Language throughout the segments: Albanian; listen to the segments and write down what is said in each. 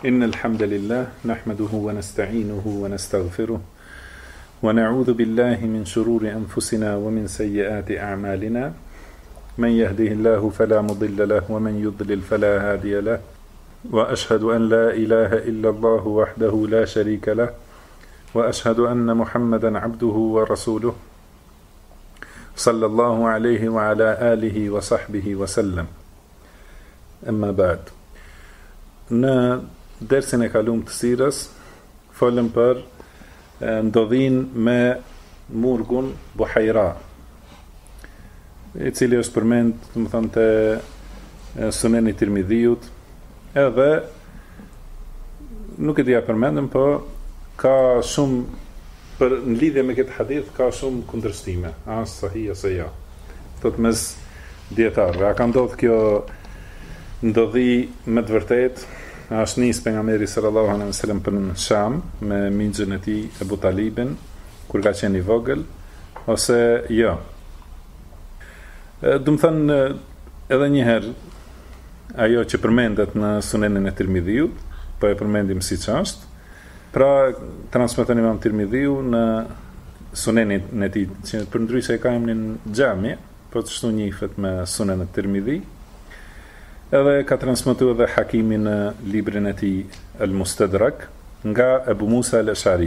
إن الحمد لله نحمده ونستعينه ونستغفره ونعوذ بالله من شرور أنفسنا ومن سيئات أعمالنا من يهده الله فلا مضل له ومن يضلل فلا هادي له وأشهد أن لا إله إلا الله وحده لا شريك له وأشهد أن محمدا عبده ورسوله صلى الله عليه وعلى آله وصحبه وسلم. أما بعد. Në dersin e kalum të sirës, folëm për ndodhin me murgun Buhajra, i cili është përmend, të më thënë, të Suneni Tirmidhiut, edhe nuk e dija përmendëm, po ka shumë, për në lidhje me këtë hadith, ka shumë kundërstime, as sahi ose ja. Thot mes dietarëve, a ka ndodhur kjo ndodhi me të vërtet, është nis pejgamberi sallallahu alaihi wasallam për në Sham me minxhën e tij Ebu Talibin kur ka qenë i vogël ose jo. Do të thënë edhe një herë ajo që përmendet në Sunenin e Tirmidhiut, po e përmendim siç është. Pra transmeton Imam Tirmidhiu në Sunenin e tij, që përndryshe e ka emrin Xhami, po çështu njihet me Sunen e Tirmidhi. Edhe ka transmetuar edhe Hakimi në librin e tij Al-Mustadrak nga Ebu Musa al-Ashari.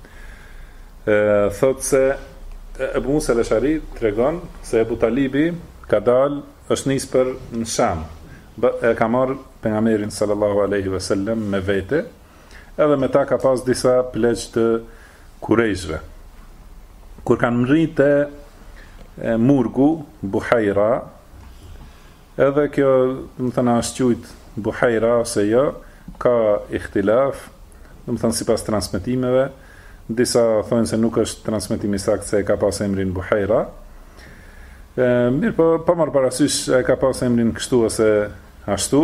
Thot se Ebu Musa al-Ashari tregon se Ebu Talibi ka dalë, është nis për në Sham. E ka marrë pejgamberin sallallahu alaihi wasallam me vete, edhe me ta ka pas disa pleq të Kurejshve. Kur kanë mritë te murgu Buhajra, edhe kjo, do të thënë, është quajt Buhajra ose jo, ka ihtilaf, do të thënë sipas transmetimeve, disa thonë se nuk është transmetimi sakt se e ka pas emrin Buhajra. Mirë, po marr parasysh e ka pas emrin kështu ose ashtu.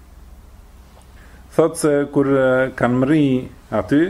Thotë se kur kanë mri aty,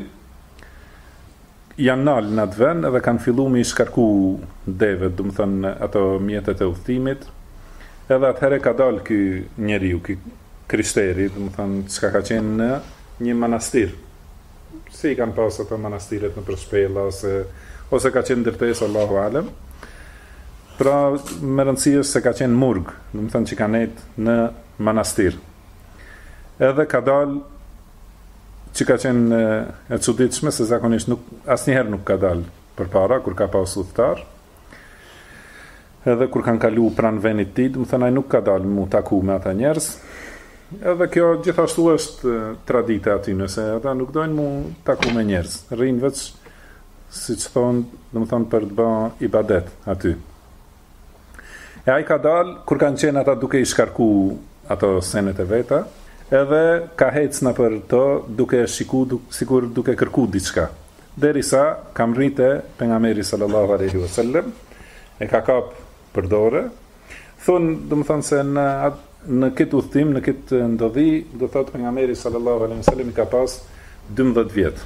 janë nalë në atë vend edhe kanë fillu me i shkarku devet, do të thënë ato mjetet e udhëtimit. Edhe atëherë ka dalë ky njeriu, ky krishteri, do të thënë, çka ka qenë në një manastir. Si kanë pas ato manastiret në përshpella ose ka qenë ndërtesë, Allahu alem. Pra me rëndësi është se ka qenë murg, do të thënë që ka nejt në manastir. Edhe ka dalë që ka qenë e çuditshme se zakonisht asnjëherë nuk ka dalë përpara kur ka pas udhëtar. Edhe kur kanë kalu pranë vendit të tij, do të thënë ai nuk ka dalë mu taku me ata njerëz. Edhe kjo gjithashtu është tradita aty, nëse ata nuk dojnë mu taku me njerëz. Rrinë veç, siç thonë, do të thënë për të bërë ibadet aty. E ai ka dalë kur kanë qenë ata duke i shkarku ato senet e veta, edhe ka hecna për to duke shiku sikur duke kërku diçka. Derisa ka mrite pejgamberi sallallahu alaihi wasallam, e ka kap për dorë, thonë, do të thonë se në këtë udhtim, në këtë ndodhi, do thotë pejgamberi sallallahu alaihi wasallam i ka pas 12 vjet.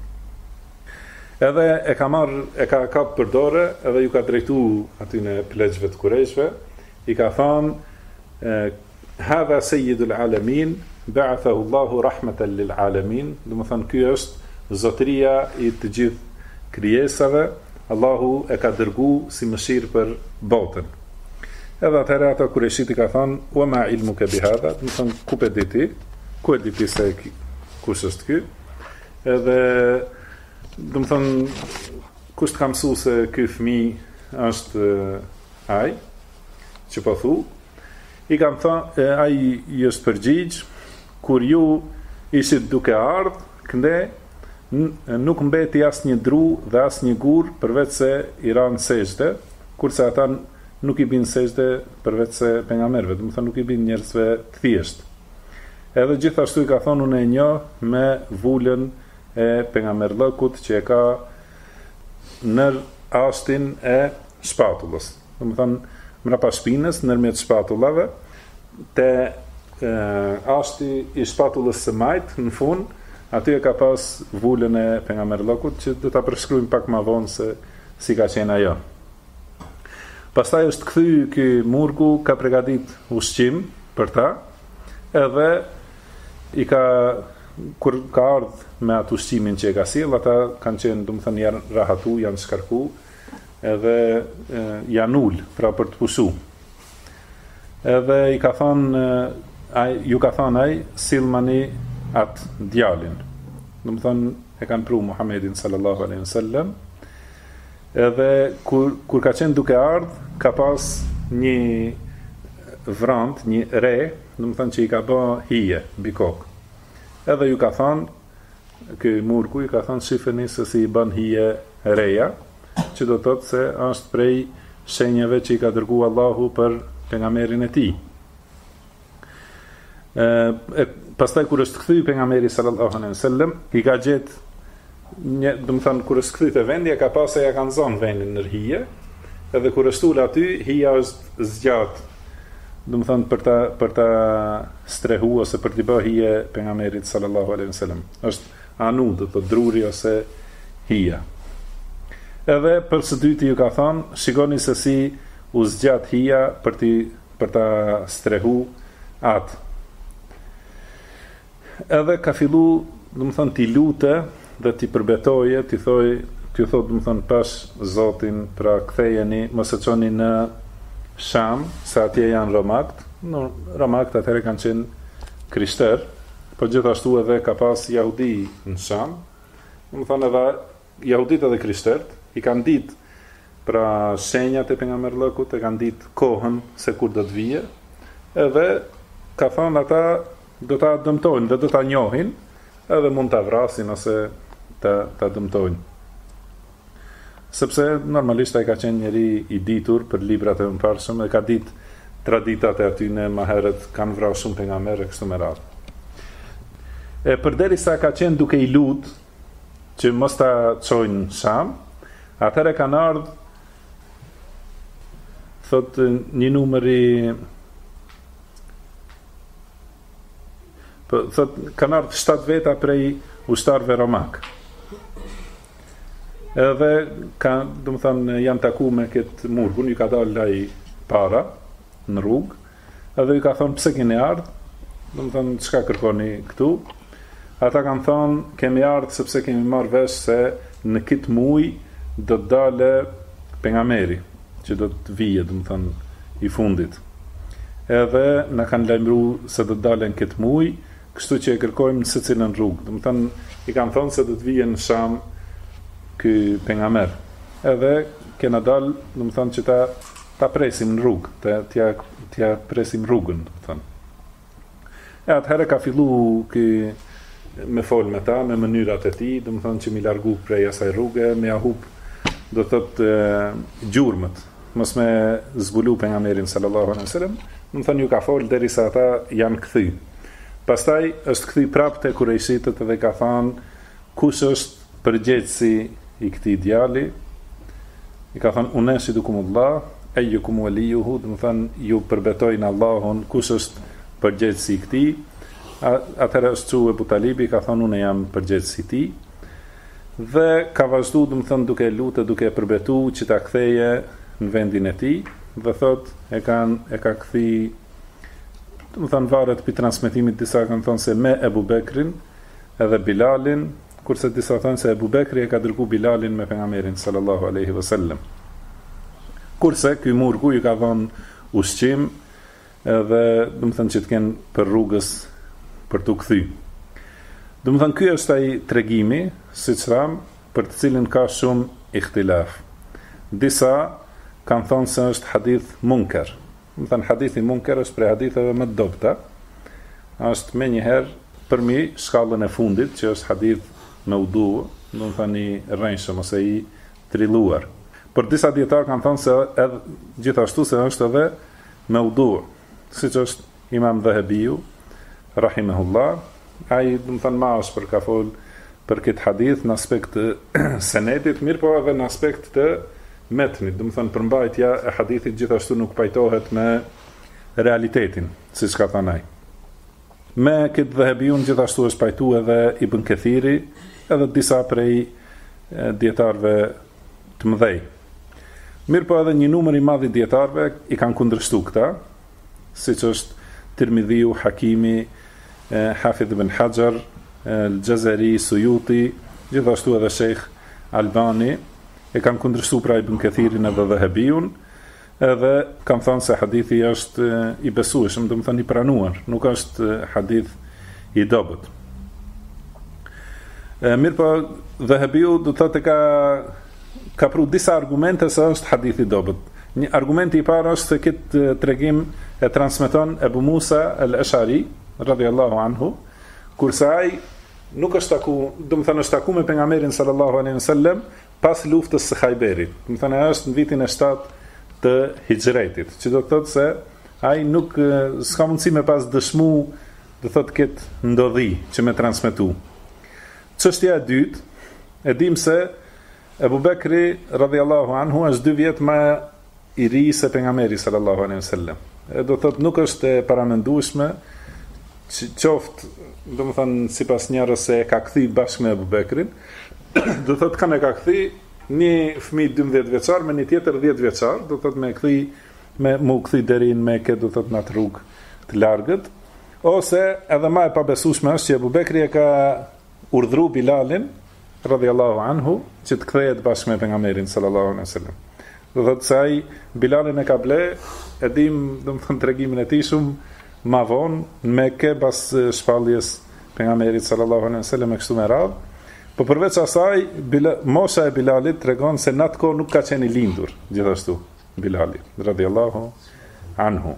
Edhe e ka kap për dorë, edhe ju ka drejtu aty në pleqve të Kurejshve, i ka thonë, hadha sayyidul alamin, ba'athahu Allahu rahmatan lil alamin, do të thonë ky është zotëria i të gjithë krijesave, Allahu e ka dërgu si mëshirë për botën. Edhe atëherë ata kureshit i ka thënë, wa ma ilmuka bihadha, do të thonë ku e di ti, ku e di ti se kush është ky? Edhe do të thonë kush të ka mësuar se ky fëmijë është ai, që po thu, i kam thënë, ai i është përgjigj, kur ju ishit duke ardhur, kënde nuk mbeti as një dru dhe as një gur përveç se i ranë sejdë, kurse ata nuk i bin sejdë përveç se pejgamberëve, do të thonë nuk i bin njerëzve të thjesht. Edhe gjithashtu i ka thonë unë e njoh me vulën e pejgamberllëkut që e ka në ashtin e shpatullës. Do të thonë mbrapa shpinës, ndërmjet shpatullave, te ashti i shpatullës së majt në fund. Aty e ka pas vulën e pejgamberllëkut që do ta përshkruajmë pak më vonë se si ka qenë ajo. Pastaj është kthy ky murgu, ka përgatit ushqim për ta, edhe i ka, kur ka ardhur me atë ushqimin që e ka sjell, ata kanë qenë, domethënë janë rahatu, janë shkarku, edhe janë ul, pra për të pushu. Edhe i ka thonë, ju ka thonë ai, sillmani atë djalin. Domethënë e kanë pru Muhammedin sallallahu alaihi wasallam. Edhe kur ka qenë duke ardh, ka pas një vrant, një re, domethënë që i ka bë hije mbi kokë. Edhe ju ka thonë, ky murku i ka thonë, shifeni se si i bën hije reja, që do të thotë se është prej shenjave që i ka dërguar Allahu për pejgamberin e tij. Pastaj kur është kthy pejgamberi sallallahu alaihi wasallam, i ka gjetë domethënë kur është kthy te vendi, ka pasë ja kanë zonë vendin në hije, edhe kur është ul aty, hija është zgjat. Domethënë për ta strehu ose për t'i bërë hije pejgamberit sallallahu alaihi wasallam. Është anu, do të druri ose hija. Edhe për së dyti ju ka thonë, shikoni se si u zgjat hija për ta strehu atë. Edhe ka fillu, domethënë t'i lute dhe t'i përbetoje, t'i thotë domethënë pash Zotin, pra kthejeni, mos e çoni në Sham, se atje janë romakt. Romakt atëherë kanë qenë krishterë, po gjithashtu edhe ka pas jahudi në Sham. Domethënë edhe jahudit edhe krishterët i kanë ditë pra shenjat e pejgamberllëkut, e kanë ditë kohën se kur do të vije, edhe ka thënë ata do ta dëmtojnë dhe do ta njohin, edhe mund ta vrasin ose ta dëmtojnë. Sepse normalisht ai ka qenë njeri i ditur për librat e mëparshëm dhe ka ditë traditat e aty në më herët kanë vrarë shumë pejgamberë kështu me radhë. E përderisa ka qenë duke i lut që mos ta çojnë në Sham, atëherë kanë ardhur thot një numëri thot kanë ardhur 7 veta prej ushtarëve romak. Edhe domethënë janë taku me këtë murgun, ju ka dalë ai para në rrugë, edhe ju ka thonë pse keni ardhur? Domethënë çka kërkoni këtu? Ata kanë thonë kemi ardhur sepse kemi marrë vesh se në këtë muaj do të dalë pejgamberi që do të vijë, domethënë i fundit. Edhe na kanë lajmëruar se do të dalën këtë muaj, kështu që e kërkojmë në secilën rrugë. Domethënë i kanë thonë se do të vijë në Sham ky pejgamber. Edhe kena dal, domethënë që ta presim në rrugë, t'ja presim rrugën, domethënë. E atëherë ka fillu me fol me ta, me mënyrat e tij, domethënë që mi largu prej asaj rruge, me ja hub, do thotë gjurmët, mos me zbulu pejgamberin sallallahu alaihi wasallam, domethënë ju ka fol derisa ata janë kthy. Pastaj është kthy prapë te kurejshitët dhe ka thënë kush është përgjegjësi i këtij djali. I ka thënë uneshidukumullah ayyukum waliyuhu, do të thënë ju përbetojnë Allahun, kush është përgjegjësi i këtij. Atëherë është Ebu Talibi ka thënë unë jam përgjegjësi i tij. Dhe ka vazhdu, do të thënë duke lutë, duke përbetuar që ta ktheje në vendin e tij, dhe thotë e ka kthy, do të thënë varet për transmetimit, disa kanë thënë se me Ebu Bekrin edhe Bilalin, kurse disa thonë se Ebu Bekri e ka dërgu Bilalin me pejgamberin sallallahu alaihi wasallam. Kurse ky murgu i ka dhënë ushqim edhe do të thënë që të kenë për rrugës për t'u kthy. Do të thënë ky është ai tregimi, siç tham, për të cilin ka shumë ihtilaf. Disa kanë thënë se është hadith munker. Do të thënë hadithi munker është prej haditheve më të dobta. Është menjëherë përmi shkallën e fundit, që është hadith me udu, do të thënë i rrënjshëm ose i trilluar. Por disa dietar kanë thënë se edhe gjithashtu se është edhe me udu, siç është Imam Dhahabiu rahimahullah, ai do të thënë më është për ka fol për këtë hadith në aspekt të senetit, mirë po edhe në aspekt të metnit, do të thënë përmbajtja e hadithit gjithashtu nuk pajtohet me realitetin, siç ka thënë ai. Me këtë Dhahabiun gjithashtu është pajtu edhe Ibn Kathiri, edhe disa prej dietarëve të mëdhej. Mirë po edhe një numër i madh i dietarëve i kanë kundërshtuar këta, siç është Tirmidhiu, Hakimi, Hafidh ibn Hajar, Al-Jazari, Suyuti, gjithashtu edhe Sheikh Albani e kanë kundërshtuar pra Ibn Kathirin edhe Dhahabiun, edhe kanë thënë se hadithi është i besueshëm, do të thënë i pranuar, nuk është hadith i dobët. Mirë po, Dhahabiu do të thotë ka pru disa argumente se është hadith i dobët. Një argumenti i parë është se këtë tregim e transmeton Ebu Musa al-Ashari radhiyallahu anhu, kurse ai nuk është taku, do të thënë është taku me pejgamberin sallallahu alaihi wasallam pas luftës së Khajberit. Do të thënë është në vitin e 7 të Hijretit, që do të thotë se ai nuk s'ka mundësi me pas dëshmu, do të thotë këtë ndodhi që me transmetu. Çështja e dytë, e dim se Ebu Bekri radhiyallahu anhu është 2 vjet më i ri se pejgamberi sallallahu alaihi wasallam. Do të thotë nuk është e paramendueshme që qoftë, do të thonë sipas njerëz se e ka kthy bashkë me Ebu Bekrin, do të thotë kanë e ka kthy një fëmijë 12 vjeçar me një tjetër 10 vjeçar, do të thotë me kthy deri në Mekë, do të thotë në atë rrugë të largët, ose edhe më e pabesueshme është që Ebu Bekri e ka urdhru Bilalin radhiyallahu anhu që të kthehet bashkë me pejgamberin sallallahu alaihi wasallam. Do thotë se ai Bilalin e ka ble, e dim, do të thënë tregimin e tij shumë ma vonë në Mekë pas shpalljes pejgamberit sallallahu alaihi wasallam e kështu me radhë. Po përveç asaj, mosha e Bilalit tregon se në atë kohë nuk ka qenë i lindur, gjithashtu Bilali radhiyallahu anhu.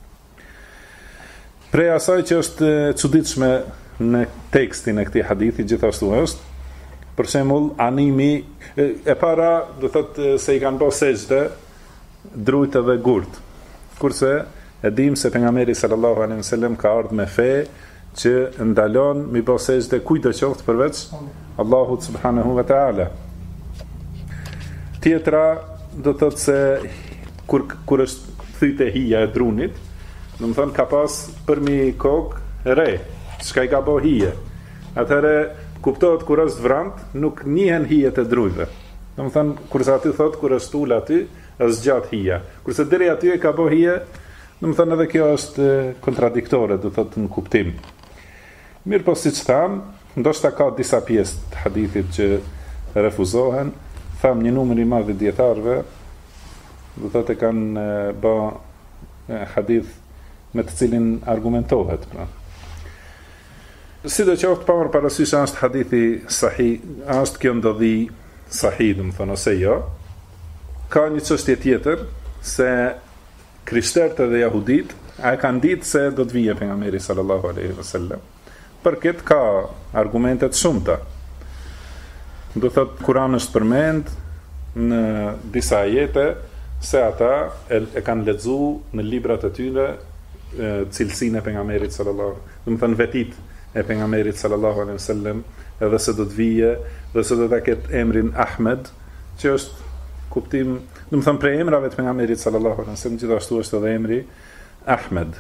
Prej asaj që është çuditshme në tekstin e këtij hadithi gjithashtu është, për shembull, animi e para, do thotë se i kanë bërë sejdë drujt edhe gurt. Kurse e dim se pejgamberi sallallahu alaihi wasallam ka ardhur me fe që ndalon mi bërë sejdë kujt do qoftë përveç Allahut subhanahu wa taala. Tjetra do thotë se kur është thyte hija e drunit, do të thonë ka pas përmi kokë re, çka i ka bë hije. Atëherë kuptohet kur është vrant, nuk njihen hijet e drujve. Do të thonë kurse aty thotë kur është ul aty, është zgjat hija. Kurse deri aty e ka bë hije, do të thonë edhe kjo është kontradiktore, do thotë në kuptim. Mirë po siç tham, ndoshta ka disa pjesë të hadithit që refuzohen, tham një numër i madh i dietarëve, do thotë kanë bë hadith me të cilin argumentohet, pra. Sidoqoftë pa marrë parasysh është hadithi sahih, është kjo ndodhi sahih, do të thonë ose jo. Ka një çështje tjetër se krishterët dhe jahudit a e kanë ditë se do të vijë pejgamberi sallallahu alaihi wasallam. Për këtë ka argumente të shumta. Do thotë Kurani është përmend në disa ajete se ata e kanë lexuar në librat e tyre cilësinë e pejgamberit sallallahu, do të thonë vetit e pejgamberit sallallahu alaihi wasallam, edhe se do të vijë, dhe se do ta ketë emrin Ahmed, që është kuptim, do të thonë prej emrave të pejgamberit sallallahu alaihi wasallam, gjithashtu është edhe emri Ahmed.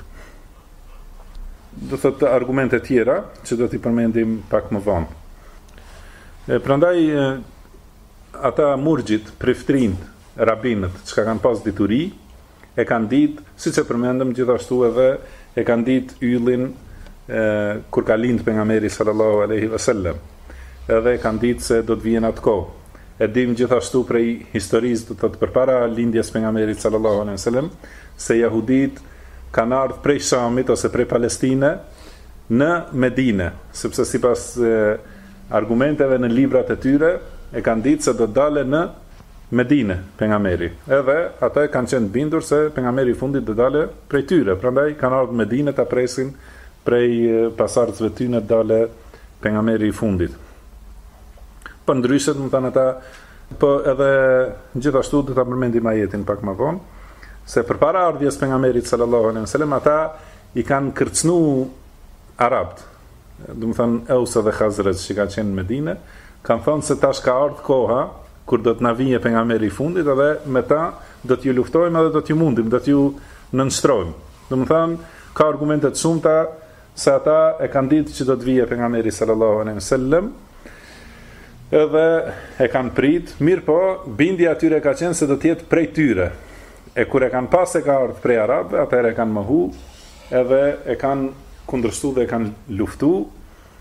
Do thotë argumente tjera që do t'i përmendim pak më vonë. Prandaj ata murxhit, priftrin, rabinët, që kanë pas dituri, e kanë ditë, siç e përmendëm gjithashtu edhe e kanë ditë yllin kur ka lind pejgamberi sallallahu alaihi wasallam. Edhe kanë ditë se do të vijnë atë kohë. E dim gjithashtu prej historisë, do të thotë përpara lindjes pejgamberit sallallahu alaihi wasallam, se jahudit kanë ardhur prej Shamit ose prej Palestine në Medinë, sepse sipas argumenteve në librat e tyre e kanë ditë se do të dalë në Medinë pejgamberi. Edhe ata kanë qenë bindur se pejgamberi i fundit do dalë prej tyre, prandaj kanë ardhur në Medinë ta presin prej pasardhësve të tyre dalë pejgamberi i fundit. Për ndryshe, do të thonë ata, po edhe gjithashtu do ta përmendim ajetin pak më vonë, se përpara ardhjes pejgamberit sallallahu alaihi wasallam ata i kanë kërcënu arabt, do të thonë Aus dhe Khazraj që kanë qenë në Medinë, kanë thënë se tash ka ardhur koha kur do të na vijë pejgamberi i fundit edhe me ta do t'ju luftojmë edhe do t'ju mundim, do t'ju nënshtrojmë. Do të thonë ka argumente të shumta se ata e kanë ditë që do të vijë pejgamberi sallallahu alaihi wasallam, edhe e kanë prit, mirë po, bindja atyre ka qenë se do t'jetë prej tyre. E kur e kanë pas e ka ardhur prej arabëve, atëherë e kanë mohu, edhe e kanë kundërshtu dhe e kanë luftu,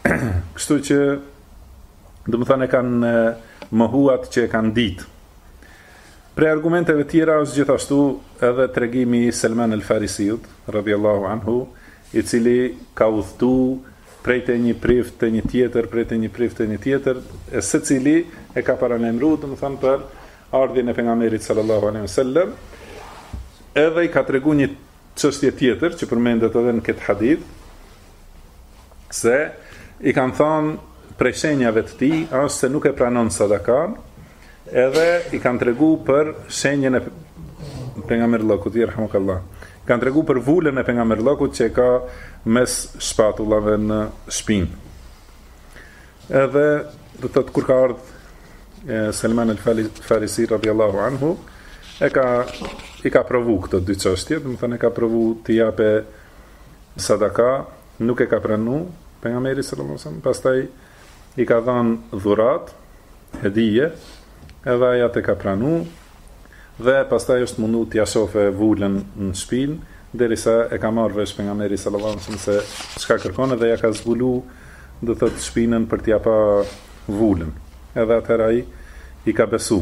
Kështu që do të thënë kanë mohuat që e kanë ditë. Pre argumenteve tjera është gjithashtu edhe tregimi i Selman el-Farisiut, radhiyallahu anhu, i cili ka udhëtu prej të një prift të një tjetër, prej të një prift të një tjetër, e secili e ka paralemruar, do të thënë, për ardhjën e pejgamberit sallallahu alaihi wasallam, edhe i ka treguar një çështje tjetër që përmendet edhe në këtë hadith, se i kanë thënë prej shenjave të tij është se nuk e pranon sadakan, edhe i kanë tregu për shenjën e pejgamberit yerhamukallah. Kanë tregu për vulën e pejgamberit që ka mes shpatullave në shpinë. Edhe do të thotë kur ka ardhur Selman el-Farisi radhiyallahu anhu, i ka provu këto dy çështje, do të thënë e ka provu të jape sadaka, nuk e ka pranuar pejgamberi sallallahu alaihi wasallam, pastaj i ka dhënë dhurat, hedije, edhe aja të ka pranu, dhe pastaj është mundu t'ja shofe vulën në shpinë, derisa e ka marrë vesh pejgamberi sallallahu alaihi wasallam se çka kërkon, dhe ja ka zbulu, do thotë, shpinën për t'ja pa vulën. Edhe atëherë ai i ka besu.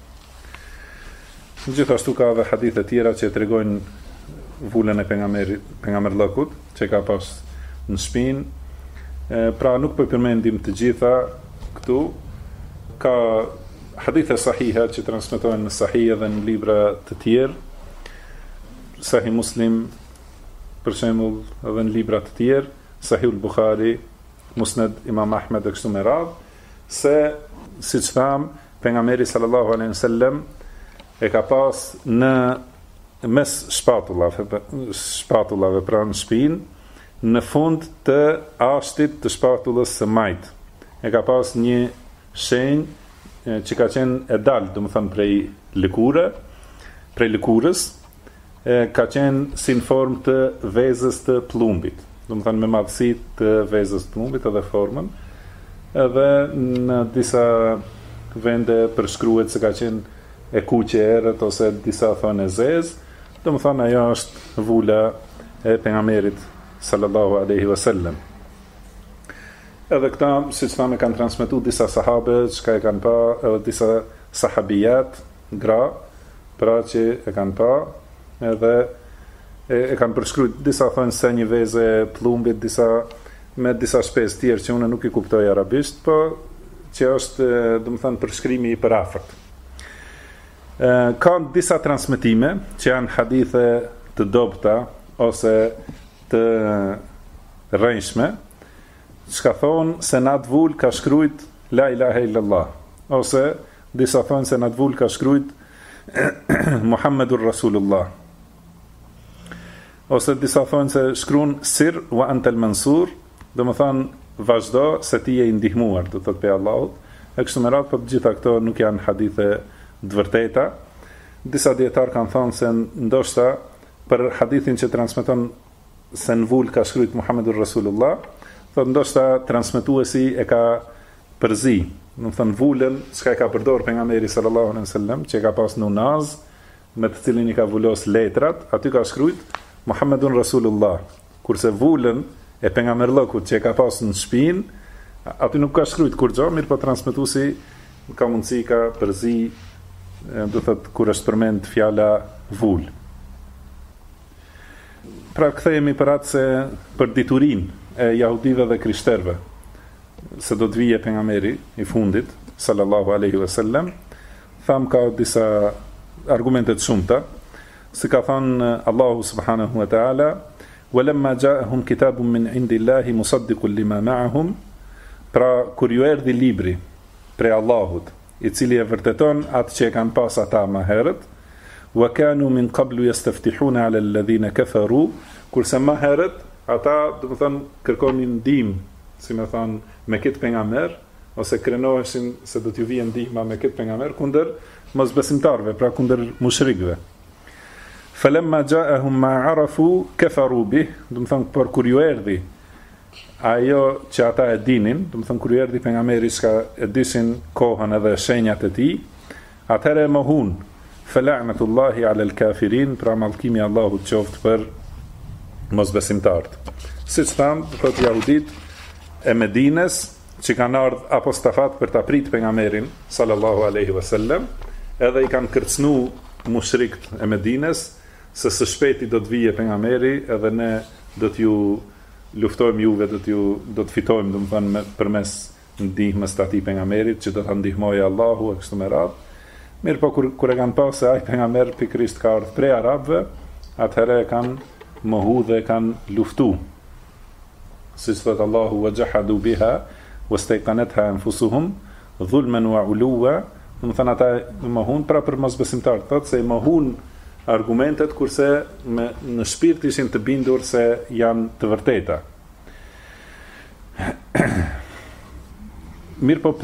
Gjithashtu ka edhe hadithe tjera që tregojnë vulën e pejgamberit që ka pas në shpinë. Pra nuk po përmendim të gjitha këtu. Ka hadithe sahiha që transmetohen në Sahih dhe në libra të tjerë, Sahih Muslim, për shembull, edhe në libra të tjerë, Sahih Bukhari, Musnad Imam Ahmed e kështu me radhë, se siç tham, pejgamberi sallallahu alaihi wasallam e ka pas në mes shpatullave pra në shpinë, në fund të ashtit të shpatullës së majt. E ka pas një shenjë që ka qenë e dalë, do më thënë prej lëkurës, ka qenë si në formë të vezës të plumbit, do më thënë me madhësi të vezës të plumbit edhe formën, edhe në disa vende përshkruhet se ka qenë e kuqe erët ose disa thonë e zezë, do më thënë ajo është vula e pejgamberit sallallahu alaihi wasallam. Edhe këta, si që thamë, kanë transmetu disa sahabe, që e kanë pa, edhe disa sahabijat, gra, pra që e kanë pa, edhe e kanë përshkruajtur, disa thonë se një vezë plumbit, disa me disa shpesë tjerë që unë nuk i kuptoj arabisht, po që është, do të thënë, përshkrimi i përafërt. Ka disa transmetime që janë hadithe të dobta ose të rrënjshme, që thonë se në atë vull ka shkrujt la ilaha illallah, ose disa thonë se në atë vull ka shkrujt Muhammedur Rasulullah, ose disa thonë se shkruan sir wa antal mansur, do më thonë vazhdo se ti je i ndihmuar, do thotë pe Allahut, e kështu me radhë, po të gjitha këto nuk janë hadithe të vërteta. Disa dietar kanë thonë se ndoshta për hadithin që transmeton se në vull ka shkrujt Muhammedur Rasulullah, thotë ndoshta transmetuesi e ka përzi, do të thënë vulën çka e ka përdorur pejgamberi sallallahu alaihi wasallam, që e ka pas në unaz, me të cilin i ka vulos letrat, aty ka shkrujt Muhammedun Rasulullah, kurse vulën e pejgamberllokut që e ka pas në shpinë, aty nuk ka shkrujt kur gjë, mirë po transmetuesi ka mundësi ka përzi, do thotë kur është përmend fjala vul. Pra kthehemi për atë se për diturinë e jahudive dhe krishterëve, se do të vije pejgamberi i fundit sallallahu alaihi wasallam, tham ka disa argumente të shumta, si ka thënë Allahu subhanahu wa taala, walamma ja'ahum kitabun min indillahi musaddiqun lima ma'ahum, pra kur ju erdhi libri prej Allahut, i cili e vërteton atë që e kanë pas ata më herët, wa kanu min qablu yastaftihuna 'ala alladhina kafaru, kurse më herët ata, do të thonë, kërkonin ndihmë, si më thon, me këtë pejgamber, ose krenoheshin se do t'ju vijë ndihma me këtë pejgamber kundër mosbesimtarëve, pra kundër mushrikëve. Falamma ja'ahum ma 'arafu kafaru bih, do të thonë, por kur ju erdhi ajo që ata e dinin, do të thonë kur ju erdhi pejgamberi që e dishin kohën edhe shenjat e tij, atëherë e mohun. Fala'natullahi 'ala al-kafirin, pra mallkimi i Allahut qoftë për mosbesimtarët. Siç tham, thotë jahudit, e Medines, që kanë ardhur apostafat për ta prit pejgamberin sallallahu alaihi wasallam, edhe i kanë kërcënu mushrikët e Medines se së shpejti do të vijë pejgamberi edhe ne do t'ju luftojmë juve, do të fitojmë, domethënë përmes ndihmës të atij pejgamberit që do ta ndihmojë Allahu e kështu me radhë. Mirë po kur e kanë pasë se ai pejgamber pikërisht ka ardhur prej arabëve, atëherë e kanë mohu dhe kanë luftu. Siç thot Allahu wa jahadu biha wastayqanatha anfusuhum dhulman wa uluwa, domethënë ata mohun pra për mosbesimtar, thotë se mohun argumentet kurse në shpirt ishin të bindur se janë të vërteta. Mirë po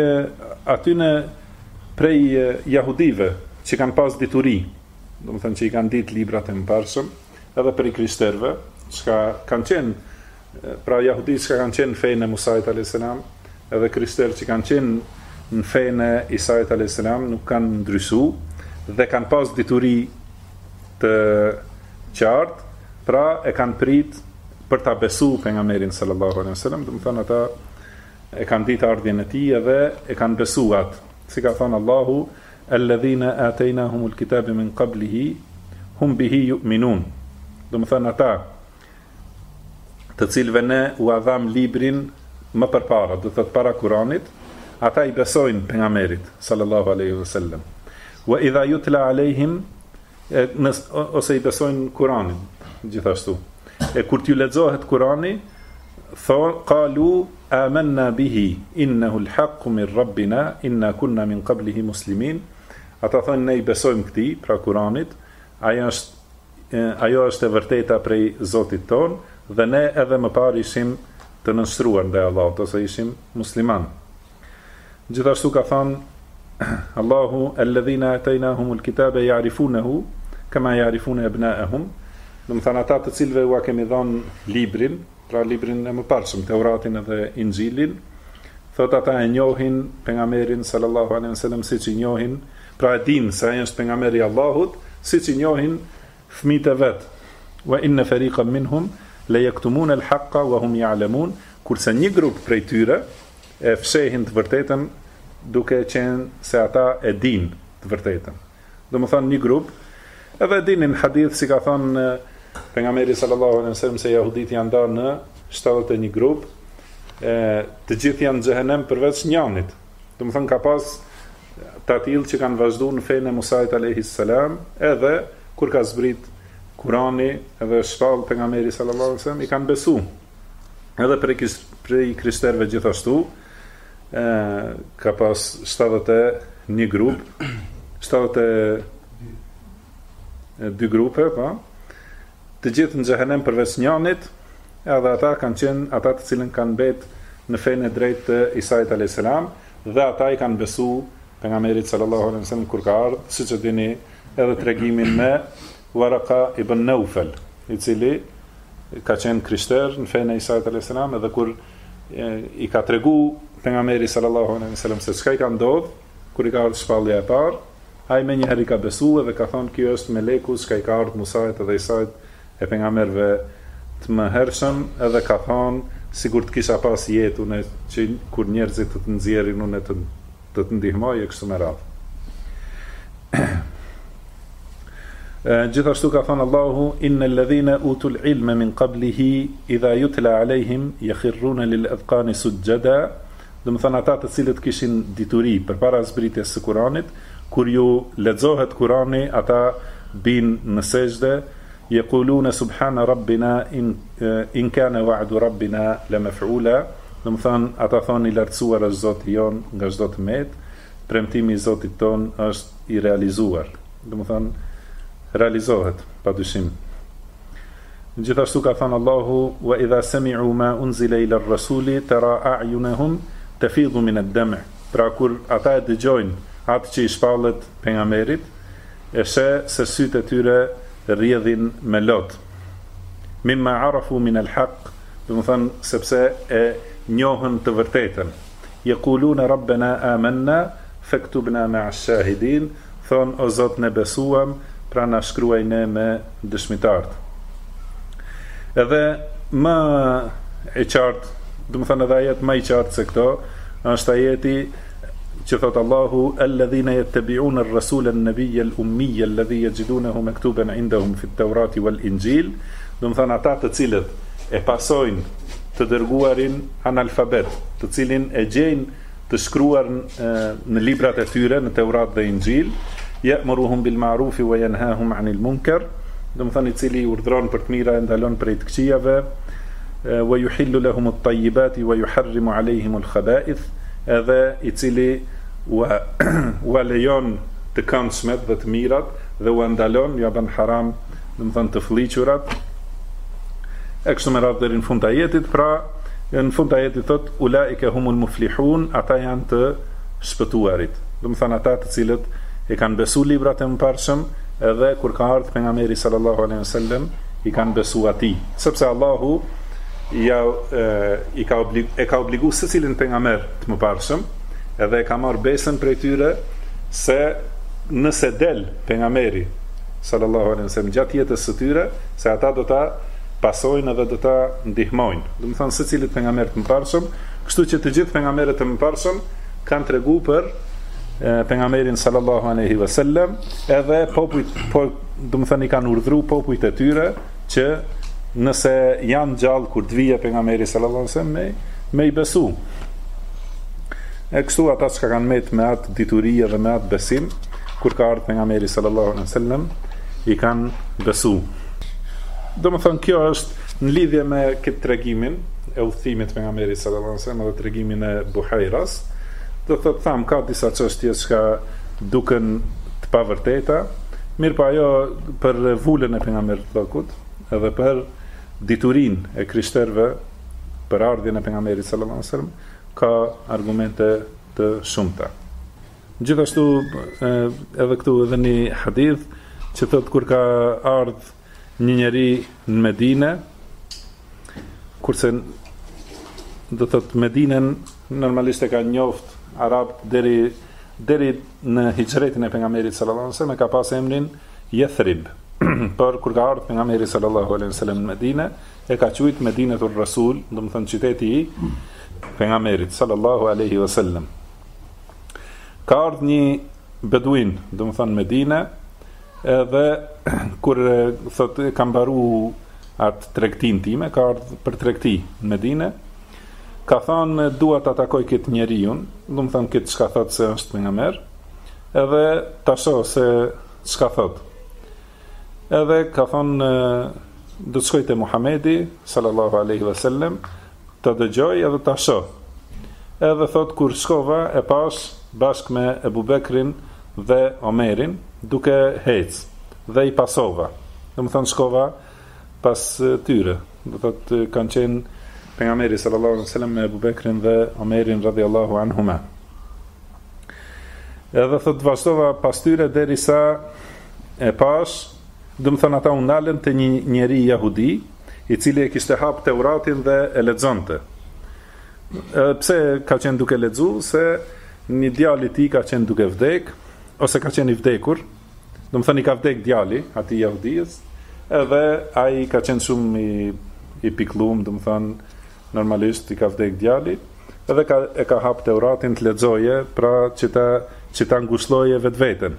prej jahudive që kanë pas dituri, domethënë që i kanë ditë librat e mëparshëm, edhe prej krishterëve, që kanë qenë, pra jahudit që kanë qenë në fejnë e Musait a.s. edhe krishterë që kanë qenë në fejnë e Isait a.s. nuk kanë ndryshu dhe kanë pas dituri të qartë, pra e kanë prit për ta besu pejgamberin sallallahu alaihi wasallam, domethënë ata e kanë ditë ardhjen e tij edhe e kanë besuar. Si ka thënë Allahu, alladhina atainahumul kitaba min qablihi hum bihi yu'minun. Domethënë ata të cilëve ne u dham librin më përpara, do thot para Kuranit, ata i besojnë pejgamberit sallallahu alaihi wasallam. Wa idha yutla alaihim, ose i besojnë Kuranin gjithashtu. E kur t'ju lexohet Kurani, qalu amanna bihi innahu al-haqqu min rabbina inna kunna min qablihi muslimin. Ata thonë ne i besojmë këtij, pra Kuranit, ajo është e vërteta prej Zotit ton dhe ne edhe më parë ishim të nënshtruar ndaj Allahut ose ishim musliman. Gjithashtu ka thënë Allahu alladhina atainahumul kitaba ya'rifunahu kama ya'rifuna abna'ahum. Domethënë ata të cilëve u kemi dhënë librin, pra librin e mëparshëm, Teuratin edhe Injilin, thot ata e njohin pejgamberin sallallahu alaihi wasallam siç i njohin, pra e dinë se ai është pejgamberi i Allahut, siç i njohin fëmijët e vet. Wa inna fariqan minhum la yaktumuna al-haqqa wa hum ya'lamun, kurse një grup prej tyre e fshehin të vërtetën duke qenë se ata e dinë të vërtetën. Domethënë një grup edhe dinin hadith si ka thënë pejgamberi sallallahu alaihi wasallam se jahudit janë ndarë në 71 grup, të gjithë janë në xhehenem përveç njënit. Domethënë ka pas të tillë që kanë vazhduar në fenë e Musait alayhis salam, edhe kur ka zbrit Kurani edhe shpall pejgamberi sallallahu alaihi wasallam i kanë besu. Edhe prej krishterëve gjithashtu ka pas 71 grup, 72 grupe, pa. Të gjithë në xhehenem përveç njënit, edhe ata kanë qenë ata të cilën kanë mbet në fenë e drejtë të Isait alayhis salam, dhe ata i kanë besu pejgamberit sallallahu alaihi wasallam kur ka ardhur, siç e dini edhe tregimin me Waraka ibn Naufal, i cili ka qenë krishter në fenë e Isait alayhis salam, edhe kur i ka tregu pejgamberi sallallahu alaihi wasallam se çka i ka ndodhur kur i ka ardhur shpallja e parë, ai më një herë i ka besuar dhe ka thonë kjo është meleku që ka ardhur Musait edhe Isait e pejgamberëve të mëhershëm, edhe ka thonë sigur të kisha pas jetë unë që kur njerëzit të nxjerrin unë të të ndihmoj e kështu me radhë. Gjithashtu ka thënë Allahu innal ladhina utul ilma min qablihi idha yutla alehim yakhirruna lil adqani sujada. Do të thonë ata të cilët kishin dituri përpara zbritjes së Kuranit, kur ju lexohet Kurani, ata bin në sejdë, yaquluna subhana rabbina in kana wa'du rabbina la maf'ula. Do të thonë ata thonë i lartësuar është Zoti jon nga çdo tmet, premtimi i Zotit ton është i realizuar. Do të thonë realizohet padyshim. Gjithashtu ka thënë Allahu wa idha sami'u ma unzila ila ar-rasuli tara a'yunahum tafidhu min ad-dam'. Pra kur ata e dëgjojnë atë që i shpallet pejgamberit, e sheh se sytë e tyre rrjedhin me lot. Mimma arafu min al-haq, do të thonë sepse e njohën të vërtetën. Yaquluna rabbana amanna faktubna ma'a ash-shahidin, thon o Zot ne besuam, pra na shkruaj ne me dëshmitarët. Edhe më e qartë do të thënë edhe ajet më i qartë se këto, është ajeti që thot Allahu alladhina yattabi'una ar-rasula an-nabiyya al-ummiyya alladhi yajidunahu maktuban 'indahum fi at-taurati wal-injil, do të thënë ata të cilët e pasojnë të dërguarin analfabet, të cilin e gjejnë të shkruar në librat e tyre në Teurat dhe Injil, ya'muruhum bil ma'ruf wa yanhahum 'anil munkar, do të thënë i cili urdhron për të mira e ndalon prej të këqijave, wa yuhillu lahum at-tayyibati wa yuharrimu 'alayhim al-khaba'ith, edhe i cili u lejon të këndshmet dhe të mirat dhe u ndalon, ja bën haram, do të thënë të fëlliqurat. E kështu me radhë deri në fund të ajetit. Pra në fund të ajetit thot ulaika humul muflihun, ata janë të shpëtuarit, do të thënë ata të cilët e kanë besu librat e mëparshëm, edhe kur ka ardhur pejgamberi sallallahu alaihi wasallam i kanë besu atij, sepse Allahu e ka obligu secilin pejgamber të mëparshëm, edhe e ka marrë besën prej tyre se nëse del pejgamberi sallallahu alaihi wasallam gjatë jetës së tyre, se ata do ta pasojnë edhe do ta ndihmojnë. Do të thonë secilit pejgamber të mëparshëm, kështu që të gjithë pejgamberët të mëparshëm kanë treguar për pejgamberin sallallahu alaihi wasallam, edhe popujt, do të thënë i kanë urdhëruar popujt e tyre që nëse janë gjallë kur të vijë pejgamberi sallallahu alaihi wasallam me i besu. E kështu ata që kanë me atë dituri dhe me atë besim, kur ka ardhur pejgamberi sallallahu alaihi wasallam i kanë besu. Do më thënë kjo është në lidhje me këtë tregimin e udhëtimit pejgamberit sallallahu alaihi wasallam dhe tregimin e Buhairas. Do të tham ka disa çështje që duken të pavërteta, mirë pa ajo për vulën e pejgamberit thokut, edhe për diturinë e krishterëve për ardhjen e pejgamberit sallallahu alaihi wasallam ka argumente të shumta. Gjithashtu edhe këtu edhe një hadith që thot kur ka ardhur një njeri në Medine, kurse do thot Medinen normalisht e ka njoft Arab deri në hijretin e pejgamberit sallallahu alaihi wasallam ka pas emrin Yathrib. Por kur ka ardhur pejgamberi sallallahu alaihi wasallam në Medinë, e ka quajtur Medinetur Rasul, do të thënë qyteti i pejgamberit sallallahu alaihi wasallam. Ka ardhur një beduin, do të thënë në Medinë, edhe kur thot ka mbaru atë tregtin time, ka ardhur për tregti në Medinë, ka thënë dua ta takoj këtë njeriu, do të thënë këtë çka thot se është pejgamber, edhe ta shoh se çka thot. Edhe ka thonë do të shkoj te Muhamedi sallallahu alaihi wasallam, të dëgjoj edhe ta shoh. Edhe thot kur shkova e pash bashkë me Ebu Bekrin dhe Omerin duke hec dhe i pasova. Do të thonë shkova pas tyre. Do thot kanë qenë pejgamberi sallallahu alaihi wasallam me Ebu Bekrin dhe Omerin radhiyallahu anhuma. Edhe thot vazhdova pas tyre derisa e pash, do të thonë ata u ndalën te një njeri jahudi, i cili e kishte hap Teuratin dhe e lexonte. Pse ka qenë duke lexu? Se një djalë i tij ka qenë duke vdek, ose ka qenë i vdekur. Do të thonë i ka vdek djali atij jahudis, edhe ai ka qenë shumë i pikëllum, do të thonë normalisht i ka vdek djali, edhe e ka hap Teuratin të lexoje, pra që ta ngushëlloje vetveten.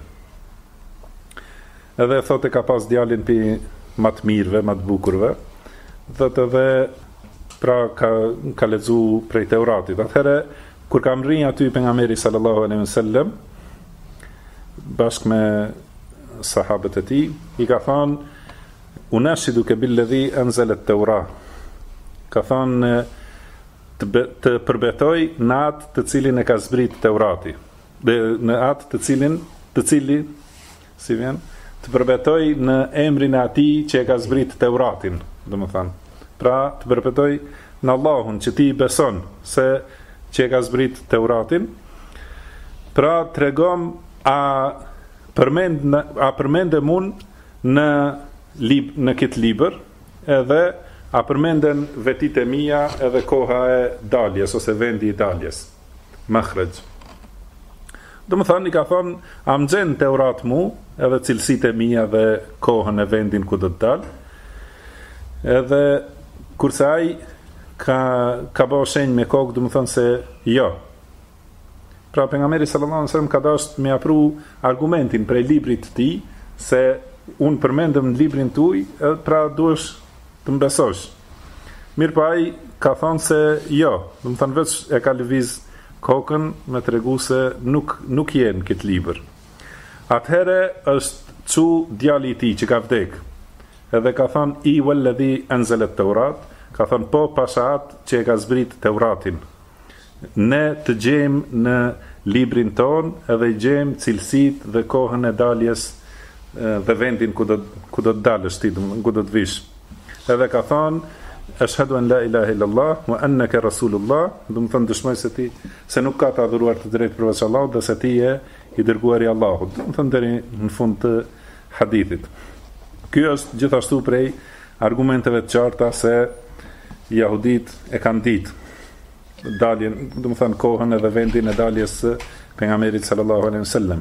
Edhe thotë ka pas djalin pi më të mirëve, më të bukurve, dhe edhe pra ka lexu prej Teuratit. Atëherë kur ka mrinë aty pejgamberi sallallahu alaihi wasallam bashkë me sahabët e tij, i ka thënë unashiduka billadhi anzala at-Taura. Ka thënë të përbetoj në atë të cilin e ka zbrit Teurati. Në atë të cili si vjen të përbetoj në emrin e atij që e ka zbrit Teuratin, domethënë. Pra të përbetoj në Allahun që ti beson se që e ka zbrit Teuratin. Pra tregom a përmendem unë në këtë libër, edhe a përmenden vetit e mia edhe koha e daljes ose vendi i daljes, makhraj. Do më thënë, i ka thonë, a më gjenë Teurat mu, edhe cilësit e mia dhe kohën e vendin ku do të dalë, edhe kurse ai ka bërë shenjë me kokë, do të thonë se jo. Pra pejgamberi sallallahu alaihi wasallam ka dashur me apru argumentin prej librit të tij se unë përmendëm në librin tuaj, pra duhesh të më besosh. Mirë pa ai ka thonë se jo, do të thonë veç e ka lëviz kokën me tregu se nuk jenë këtë libër. Atëhere është çu djali i tij që ka vdek. Edhe ka thonë i walladhi anzala at-Taurat, ka thonë po pashat që e ka zbrit Teuratin. Ne të gjejmë në librin ton edhe i gjejmë cilësitë dhe kohën e daljes dhe vendin ku do të dalësh ti, ku do të vish. Edhe ka thonë ashhadu an la ilaha illallah wa annaka rasulullah, do të thonë dëshmoj se nuk ka të adhuruar të drejtë përveç Allahut dhe se ti je i dërguari i Allahut. Do të thonë deri në fund të hadithit. Ky është gjithashtu prej argumenteve të qarta se jahudit e kanë ditë daljen, do të thonë kohën edhe vendin e daljes së pejgamberit sallallahu alaihi wasallam.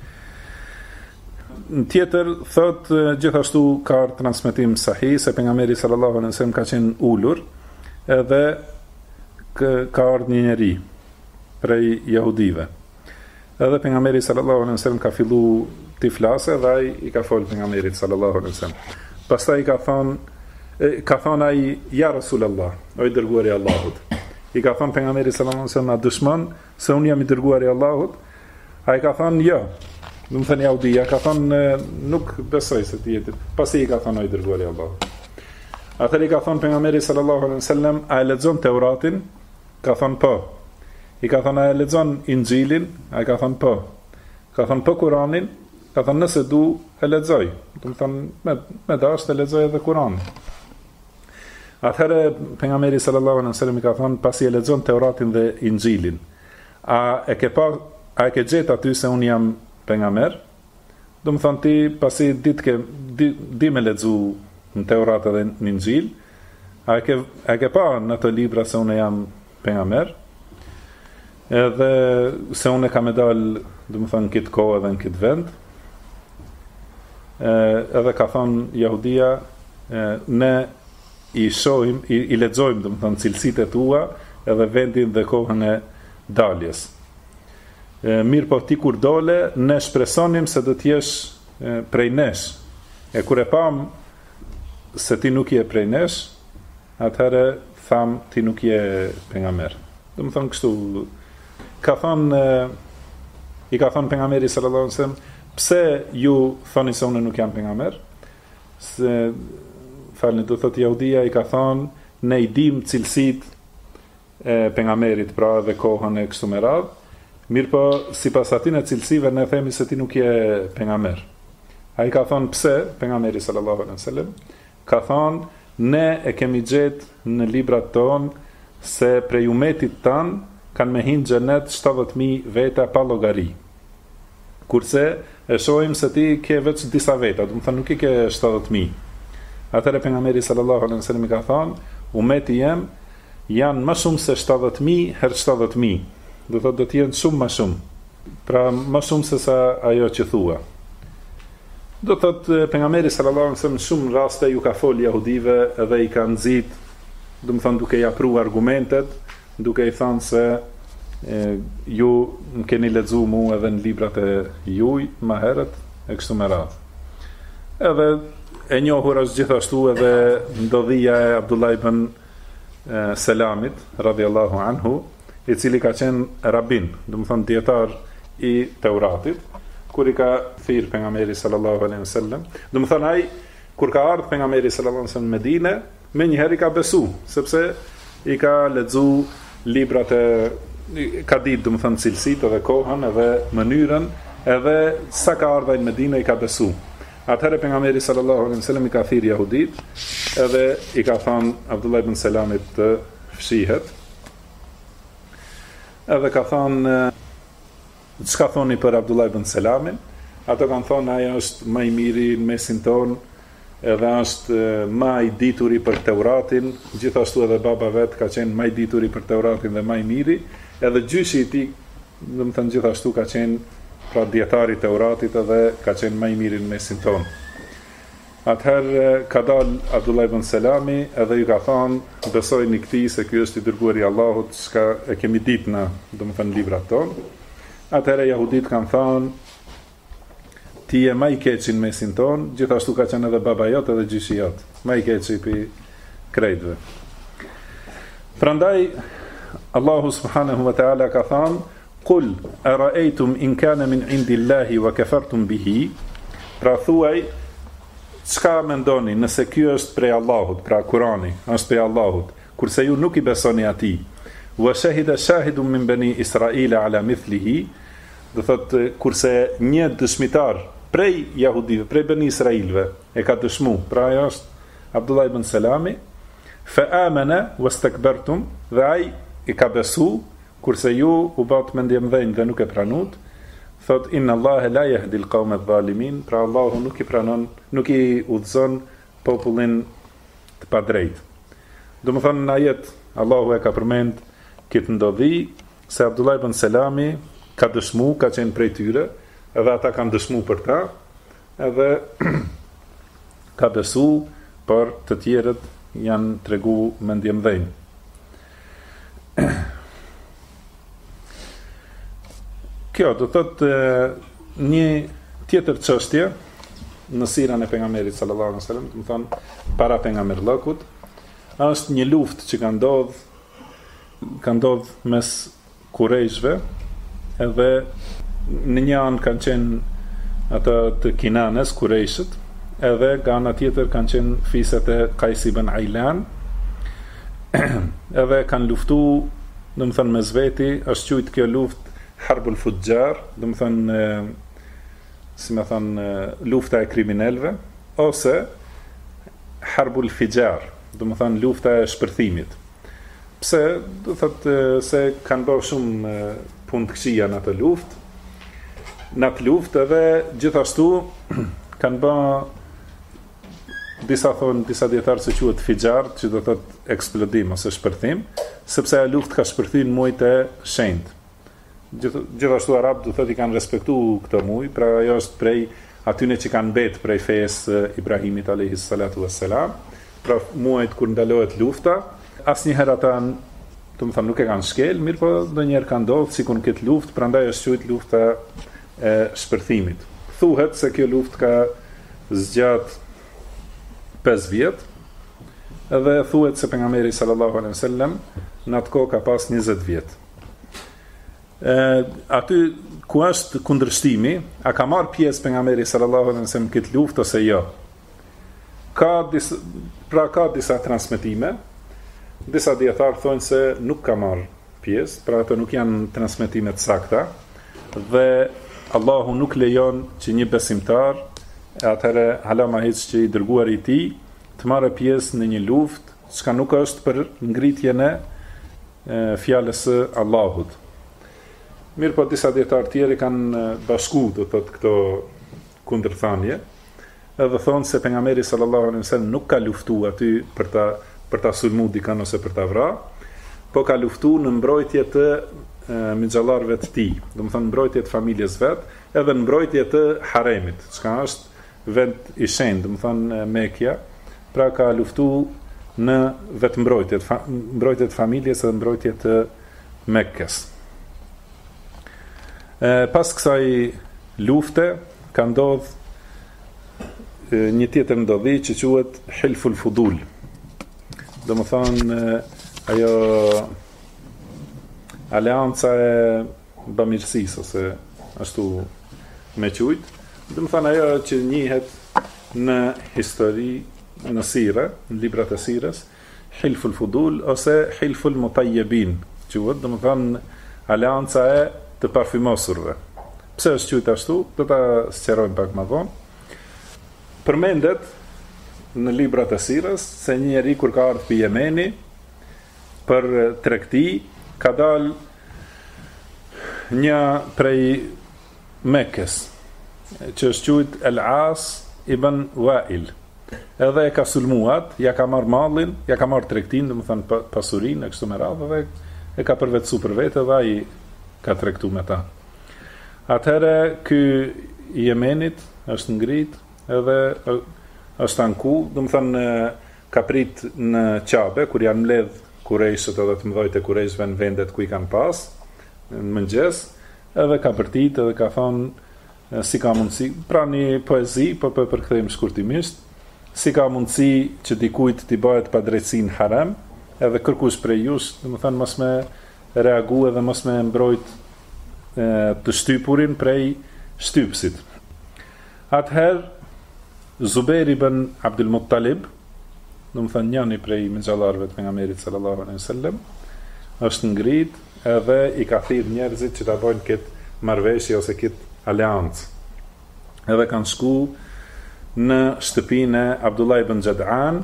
Në tjetër thot gjithashtu ka transmetim sahih se pejgamberi sallallahu alaihi wasallam ka qenë ulur edhe ka ardhur një njeri prej jahudive. Edhe pejgamberi sallallahu alaihi wasallam ka filluar të flasë dhe ai i ka folur pejgamberit sallallahu alaihi wasallam. Pastaj ka thonë ai ja Rasulullah, o i dërguari i Allahut. I ka thonë pejgamberi sallallahu alaihi wasallam a dëshmon se unë jam i dërguari i Allahut? Ai ka thonë jo. Do të thënë jaudia ka thonë nuk besoj se ti je. Pasi i ka thonë i dërguari i Allahut. Atëherë i ka thonë pejgamberi sallallahu alaihi wasallam a e lexon Teuratin? Ka thonë po. I ka thonë a e lexon Injilin? Ai ka thonë po. Ka thonë po Kur'anin? Ka thonë nëse du e lexoj. Do të thonë me dash të lexoj edhe Kur'anin. Atëherë pejgamberi sallallahu alaihi wasallam i ka thonë pasi e lexon Teuratin dhe Injilin, a e ke gjetë aty se un jam pejgamber? Do të thonë ti pasi di me lexu në Teurat dhe në Injil, a e ke pa në ato libra se unë jam pejgamber? Edhe se unë kam dal, do të thonë këtë kohë edhe në këtë vend. Edhe ka thonë jahudia, ne i shohim, i lexojmë, do të thonë cilësitë tua edhe vendin dhe kohën e daljes. Mirë po ti kur dole, ne shpresonim se do t'jesh prej nesh. E kur e pam se ti nuk je prej nesh, atëherë tham ti nuk je pejgamber. Do të thonë kështu, i ka thonë pejgamberi sallallahu alaihi wasallam, pse ju thoni se unë nuk jam pejgamber? Se falni, do thotë jahudia i ka thonë, ne i dim cilësitë e pejgamberit, pra dhe kohën e kështu me radhë. Mirë po, si pas atin e cilësive, ne themi se ti nuk je pejgamber. A i ka thonë pse, pejgamberi sallallahu alaihi wasallam, ka thonë, ne e kemi gjetë në librat tonë se prej umetit tanë kanë me hinë xhenet 70.000 veta pa llogari. Kurse e shohim se ti ke veç disa veta, do të thonë nuk i ke 70.000. Atëherë pejgamberi sallallahu alaihi wasallam i ka thonë, umeti jem janë më shumë se 70.000 herë 70.000. Do thotë do të jenë shumë më shumë. Pra më shumë se sa ajo që thua. Do thotë pejgamberi sallallahu alaihi wasallam shumë raste ju ka fol jahudive edhe i ka nxit, do të thonë duke i apru argumentet, duke i thënë se ju më keni lexuar mua edhe në librat e juaj më herët e kështu me radhë. Edhe e njohur është gjithashtu edhe ndodhia e Abdullah ibn Selamit radhiyallahu anhu, i cili ka qenë rabin, do të thonë dietar i Teuratit, kur i ka thirr pejgamberi sallallahu alaihi wasallam. Do të thonë ai kur ka ardhur pejgamberi sallallahu alaihi wasallam në Medinë, më njëherë i ka besu, sepse i ka lexu librat e ka ditë, do të thonë cilësitë edhe kohën edhe mënyrën, edhe sa ka ardhur në Medinë i ka besu. Atëherë pejgamberi sallallahu alaihi wasallam i ka thirr jahudit, edhe i ka thënë Abdullah ibn Selamit të fshihet. Edhe ka thonë, çka thoni për Abdullah ibn Selamin? Ato kanë thonë, ajo është më i miri në mesin tonë, edhe është më i dituri për Teuratin, gjithashtu edhe baba vet ka qenë më i dituri për Teuratin dhe më i miri, edhe gjyshi i tij, do të thënë gjithashtu ka qenë pra dietari i Teuratit edhe ka qenë më i miri në mesin tonë. Atëherë ka dal Abdullah ibn Selami edhe ju ka thënë besojni këtij se ky është i dërguari i Allahut, çka e kemi ditë na, domethënë librat tonë. Atëherë jehudit kanë thënë ti je më i keq në mesin ton, gjithashtu ka qenë edhe baba jot edhe gjyshi jot, më i keq i krejtëve. Prandaj Allahu subhanahu wa taala ka thënë Qul ara'aytum in kana min indillahi wa kafartum bihi, pra thuaj çka mendoni nëse ky është prej Allahut, pra Kurani është prej Allahut, kurse ju nuk i besoni atij. Wa shahida shahidun min bani Israila ala mithlihi, do thot kurse një dëshmitar prej jahudive, prej bani Israilve e ka dëshmu, pra ajo është Abdullah ibn Selami, fa amana wastakbartum, dhe ai i ka besu, kurse ju u bat mendje mdhenj dhe nuk e pranut. Thot inna Allahe la yahdi al-qawma adh-dhalimin, pra Allahu nuk i pranon, nuk i udhëzon popullin të padrejt. Domethënë në ajet Allahu e ka përmend këtë ndodhi se Abdullah ibn Selami ka dëshmu, ka qenë prej tyre, edhe ata kanë dëshmu për ta, edhe ka besu, por të tjerët janë tregu mendje mdhenj. Kjo do thotë një tjetër çështje në sirën e pejgamberit sallallahu alaihi wasallam, do të thonë para pejgamberllëkut, është një luftë që ka ndodh mes kurejshve, edhe në një anë kanë qenë ata të Kinanes, kurejshët, edhe nga ana tjetër kanë qenë fiset e Qais ibn Ailan, edhe kanë luftu, do të thonë mes veti, është quajtur kjo luftë Harbul Fujjar, do të thonë si më thonë lufta e kriminalëve, ose Harbul Fijar, do të thonë lufta e shpërthimit. Pse? Do thotë se kanë bërë shumë punë të këqija në atë luftë. Në atë luftë edhe gjithashtu kanë bërë disa dietarë se quhet Fijar, që do thotë eksplodim ose shpërthim, sepse ajo luftë ka shpërthyer muajt e shenjtë. Gjithashtu arabët do thotë i kanë respektuar këtë muaj, pra ajo është prej atyne që kanë mbet prej fesë Ibrahimit alayhi salatu wassalam, pra muajt kur ndalohet lufta, asnjëherë ata, do të them, nuk e kanë shkel, mirë po ndonjëherë ka ndodhur sikur këtë luftë, prandaj është quajtur lufta e shpërthimit. Thuhet se kjo luftë ka zgjat 5 vjet, edhe thuhet se pejgamberi sallallahu alaihi wasallam në atë kohë ka pas 20 vjet. Aty ku është kundërshtimi, a ka marrë pjesë pejgamberi sallallahu alaihi wasallam këtë luftë ose jo? Ka disa transmetime. Disa dietar thonë se nuk ka marrë pjesë, pra ato nuk janë transmetime të sakta, dhe Allahu nuk lejon që një besimtar, atëherë hala ma hiç që i dërguar i tij, të marrë pjesë në një luftë, çka nuk është për ngritjen e fjalës së Allahut. Mirë po disa dietar tjerë kanë bashku, do thotë, këto kundërthanie, edhe thonë se pejgamberi sallallahu alaihi wasallam nuk ka luftuar aty për ta sulmu dikën ose për ta vrarë, po ka luftuar në mbrojtje të mixhallarëve të tij, do të thonë mbrojtje të familjes vet, edhe në mbrojtje të haremit, çka është vend i shenjtë, do të thonë Mekja, pra ka luftuar në vetë mbrojtje të familjes edhe mbrojtje të Mekkës. Pas kësaj lufte ka ndodh një tjetër ndodhi që quhet Hilful Fudul. Do më thonë ajo aleanca e bamirësisë, ose ashtu me quajt. Do më thonë ajo që njihet në histori, në sire, në librat e sires, Hilful Fudul ose Hilful Mutayyibin, quhet, do më thonë aleanca e të parfymosurve. Pse është quajtur ashtu? Do ta sqarojmë pak më vonë. Përmendet në librat e sirës se një njeri kur ka ardhur në Jemeni për tregti, ka dalë një prej Mekkës, që është quajtur El-As ibn Wa'il. Edhe e ka sulmuat, ja ka marrë mallin, ja ka marrë tregtin, do të thonë pasurinë, kështu me radhë, dhe e ka përvetësuar për vete dhe ai ka tregtu me ta. Atëherë ky i Jemenit është ngrit, edhe është anku, do të thënë ka prit në Qabe kur janë mbledh Kurejshët edhe të mëdhojtë e Kurejshëve në vendet ku i kanë pas në mëngjes, edhe ka përtit edhe ka thonë si ka mundësi, pra një poezi, po përkthejmë shkurtimisht, si ka mundësi që dikujt t'i bëhet pa drejtësi në harem, edhe kërkush prej jush, do të thënë mos me reagu edhe mos me mbrojt të shtypurin prej shtypsit. Atëherë Zubair ibn Abdul Muttalib, do të thënë njëri prej mëngjallarëve të pejgamberit sallallahu alaihi wasallam, është ngrit edhe i ka thirrë njerëzit që ta bëjnë këtë marrëveshje ose këtë aleancë. Edhe kanë shku në shtëpinë e Abdullah ibn Jad'an,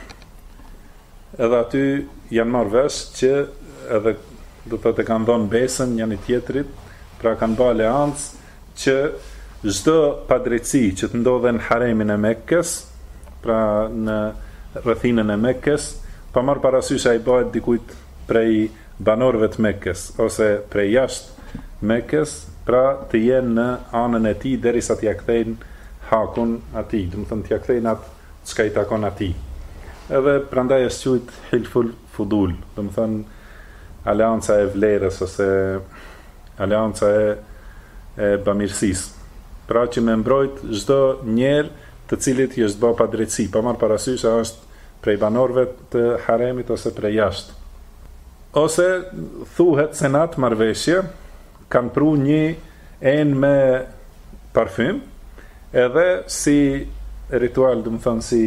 edhe aty janë marrë vesh që edhe do të thotë kanë dhënë besën njëri tjetrit, pra kanë bërë aleancë që çdo padrejtësi që të ndodhe në haremin e Mekkës, pra në rrethinën e Mekkës, pa marrë parasysh ai bëhet dikujt prej banorëve të Mekkës ose prej jashtë Mekkës, pra të jenë në anën e tij derisa t'ia kthejnë hakun atij, do të thënë t'ia kthejnë atë çka i takon atij. Edhe prandaj është quajt Hilful Fudul, do të thënë aleanca e vlerës ose aleanca e bamirësisë. Pra që me mbrojt çdo njerë të cilit i është bë pa drejtësi, pa marrë parasysh a është prej banorëve të haremit ose prej jashtë. Ose thuhet se në atë marrëveshje kanë pru një enë me parfym, edhe si ritual, do të thënë si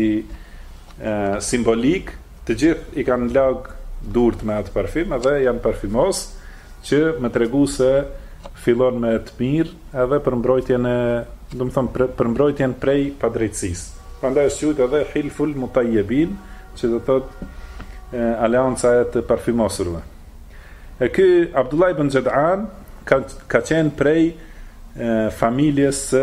simbolik, të gjithë i kanë lag durt me atë parfym, edhe janë parfymos që më tregu se fillon me të mirë edhe për mbrojtjen e, do të thënë për mbrojtjen prej padrejtësisë. Prandaj është quajtur edhe Hilful Mutayyibin, që do thotë aleanca e të parfymosurve. E ky Abdullah ibn Jad'an ka qenë prej familjes së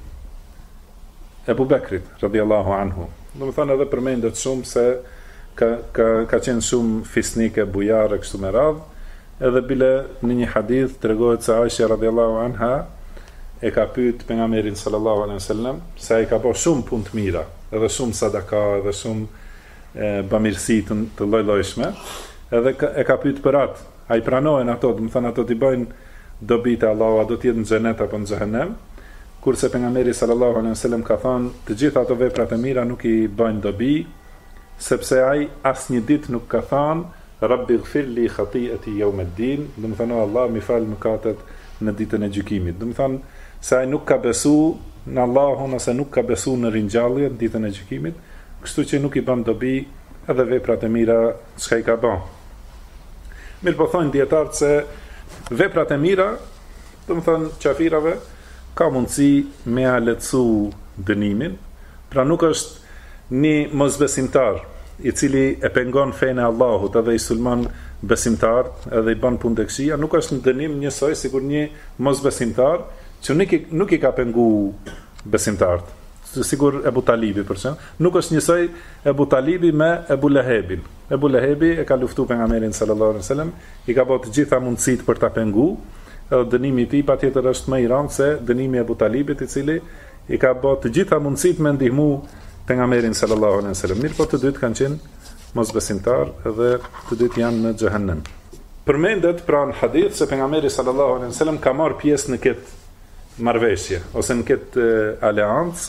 Ebu Bekrit radhiyallahu anhu. Do të thënë edhe përmendet shumë se ka qenë shumë fisnike, bujare kështu me radhë, edhe bile në një hadith tregohet se Aisha radhiyallahu anha e ka pyet pejgamberin sallallahu alaihi wasallam se ai ka bërë shumë punë të mira, edhe shumë sadaka, edhe shumë bamirësi të lloj-llojshme, edhe e ka pyet për atë. Ai pranohen ato, do të thënë ato t'i bëjnë dobi te Allahu, a do të jetë në xhenet apo në xhehenem, kurse pejgamberi sallallahu alaihi wasallam ka thënë të gjitha ato veprat e mira nuk i bëjnë dobi, sepse ai asnjë ditë nuk ka thënë Rabbi ighfir li khati'ati yawm ad-din, do të thënë Allah më fal mëkatet në ditën e gjykimit. Do të thënë se ai nuk ka besu në Allahun ose nuk ka besu në ringjallje në ditën e gjykimit, kështu që nuk i bën dobi edhe veprat e mira çka i ka bën. Mirë po thonë dietarët se veprat e mira, do të thënë qafirave, ka mundësi me a lehtësu dënimin, pra nuk është një mosbesimtar i cili e pengon fenë e Allahut edhe i sulmon besimtar edhe i bën punë të këqija, nuk është në dënim njësoj sikur një mosbesimtar që nuk i ka pengu besimtarët. Sigur Ebu Talibi për shemb, nuk është njësoj Ebu Talibi me Ebu Lehebin. Ebu Lehebi e ka luftu pejgamberin sallallahu alaihi wasallam, i ka bërë të gjitha mundësitë për ta pengu, edhe dënimi i tij patjetër është më i rëndë se dënimi i Ebu Talibit, i cili i ka bërë të gjitha mundësitë me ndihmu pejgamberin sallallahu alaihi wasallam. Mirë, po të dytë kanë qenë mosbesimtar dhe të dytë janë në xhehenem. Përmendet pra në hadith se pejgamberi sallallahu alaihi wasallam ka marrë pjesë në këtë marrëveshje ose në këtë aleancë,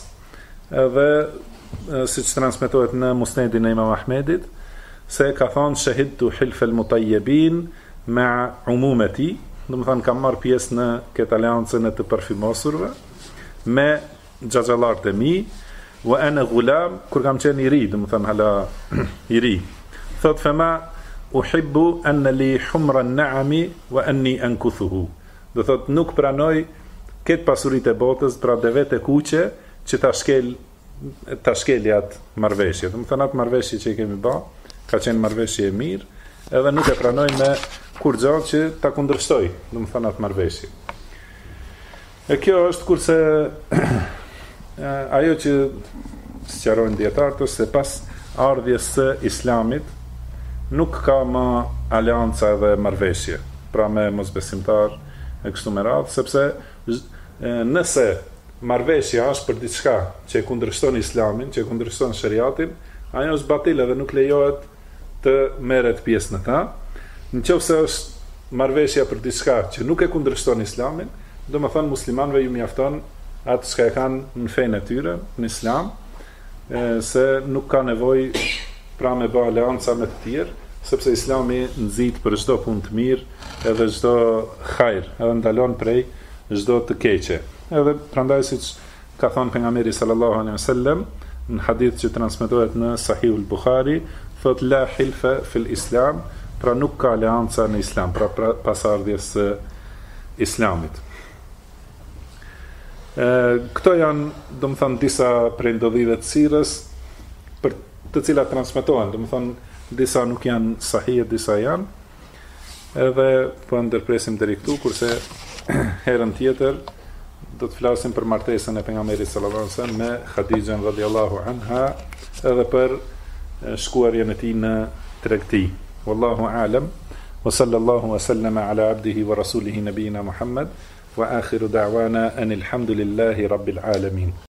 edhe siç transmetohet në Musnedin e Imam Ahmedit, se ka thonë shahidtu Hilful Mutayyibin me umumeti, do të thonë ka marrë pjesë në këtë aleancën e të parfymosurve me xhaxhallarët e mi, wa ana ghulam, kur kam qenë i ri, do të thonë hala i ri. Thot fema uhibbu an li humra an-na'ami wa anni ankuthuhu. Do thot nuk pranoj këtë pasuritë e botës, pra devet e kuqe që ta shkelja atë marrëveshje. Do të thonë atë marrëveshje që i kemi bë, ka qenë marrëveshje e mirë, edhe nuk e pranoj me kur gjallë që ta kundërshtoj, do të thonë atë marrëveshje. E kjo është kurse ajo që sqarojnë dietarët se pas ardhjes së Islamit nuk ka më aleanca dhe marrëveshje, pra me mosbesimtar e kështu me radhë, sepse nëse marrveshja është për diçka që e kundërshton Islamin, që e kundërshton shariatin, ajo është batile dhe nuk lejohet të merret pjesë në ta. Nëse është marrveshja për diçka që nuk e kundërshton Islamin, domethënë muslimanëve ju mjafton atë që e kanë në fenë e tyre, në Islam, se nuk ka nevojë pra me bë aleanca me të tjerë, sepse Islami nxit për çdo punë të mirë edhe çdo hajr, edhe ndalon prej çdo të keqe. Edhe prandaj siç ka thënë pejgamberi sallallahu alaihi wasallam në hadith që transmetohet në Sahihul Buhari, thot la hilfa fil Islam, pra nuk ka aleanca në Islam, pra pasardhjes së Islamit. Këto janë, domethënë, disa prej ndodhive të sirrës për të cilat transmetohen, domethënë disa nuk janë sahih, disa janë. Edhe po ndërpresim deri këtu, kurse herën tjetër do të flasim për martesën e pejgamberit sallallahu alajhi wasallam me Khadijën radhiyallahu anha, edhe për shkuarjen e tij në tregti. Wallahu a'lam, wa sallallahu wa sallama ala abdihi wa rasulihi nabiyina Muhammad, wa akhiru da'wana anil hamdulillahi rabbil alamin.